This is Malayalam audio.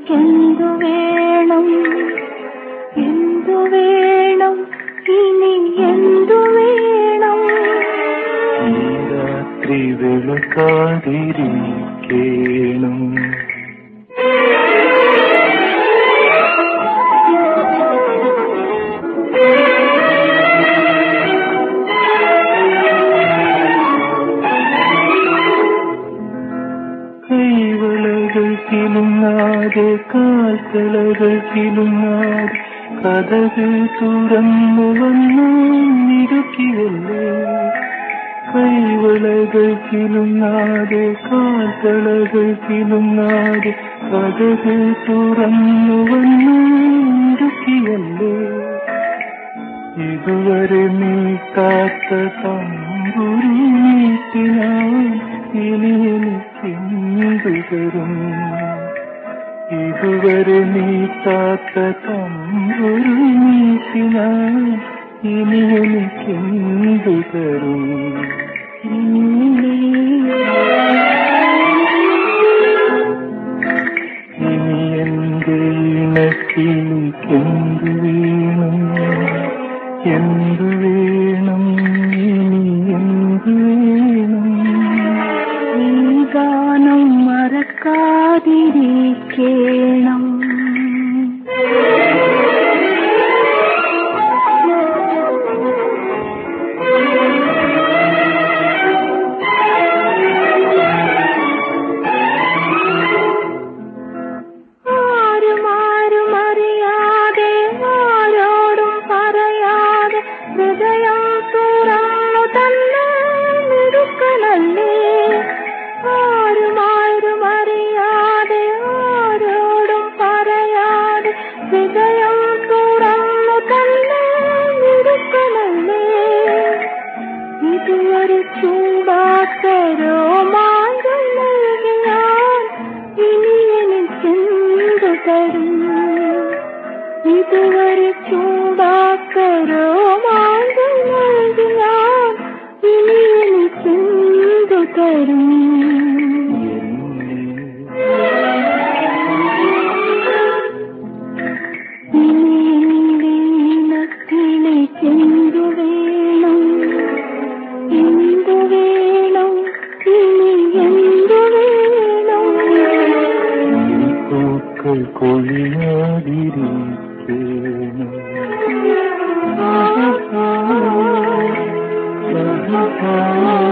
എനിക്കെന്തു വേണം, എന്തു വേണം, ഇനി എന്തു വേണം? ഈ രാത്രി വെളുക്കാതിരിക്കേണം. കൈവളകൾ കിലുങ്ങാതെ കാൽത്തളകൾ കിലുങ്ങാതെ കഥകൾ തുറന്നു വന്നു നിരുക്കിയല്ലേ. കൈവളകൾ കിലുങ്ങാതെ കാൽത്തളകൾ കിലുങ്ങാതെ കഥകൾ തുറന്നു വന്നു നിരുക്കിയല്ലേ. ഇതുവരെ നീട്ടാത്ത തമ്പുരു നീട്ടിനാൻ ഇനി എനിക്കെന്തു തരും. ഇതുവരെ നീട്ടാത്ത തമ്പുരു നീട്ടിനാൻ ഇനി എനിക്കെന്തു തരും. ഇനി എന്റെ ഇണക്കിലേക്കെന്തു വേണം, എന്തു വേണം, ഇനി എന്തു വേണം? ഈ ഗാനം മറക്കാതിരിക്കണം. ആരും അറിയാതെ ആരോടും പറയാതെ ഹൃദയം തുറന്നു തന്നെ മിടുക്കനല്ലേ. ആരും അറിയാതെ ആരോടും പറയാതെ ഹൃദയം തുറന്നു തന്നെ മിടുക്കനല്ലേ. ഇതുവരെ ചൂടാത്ത രോമാഞ്ചം നൽകി ഞാൻ ഇനി എനിക്കെന്തു തരും. ഇതുവരെ ചൂടാത്ത രോമാഞ്ചം നൽകി ഞാൻ ഇനി എനിക്കെന്തു തരും. ഇനി എന്റെ ഇണക്കിലേക്കെന്തു വേണം, എന്തു വേണം, ഇനി എന്തു വേണം? പൂക്കൾ കൊഴിയാതിരിക്കേണം.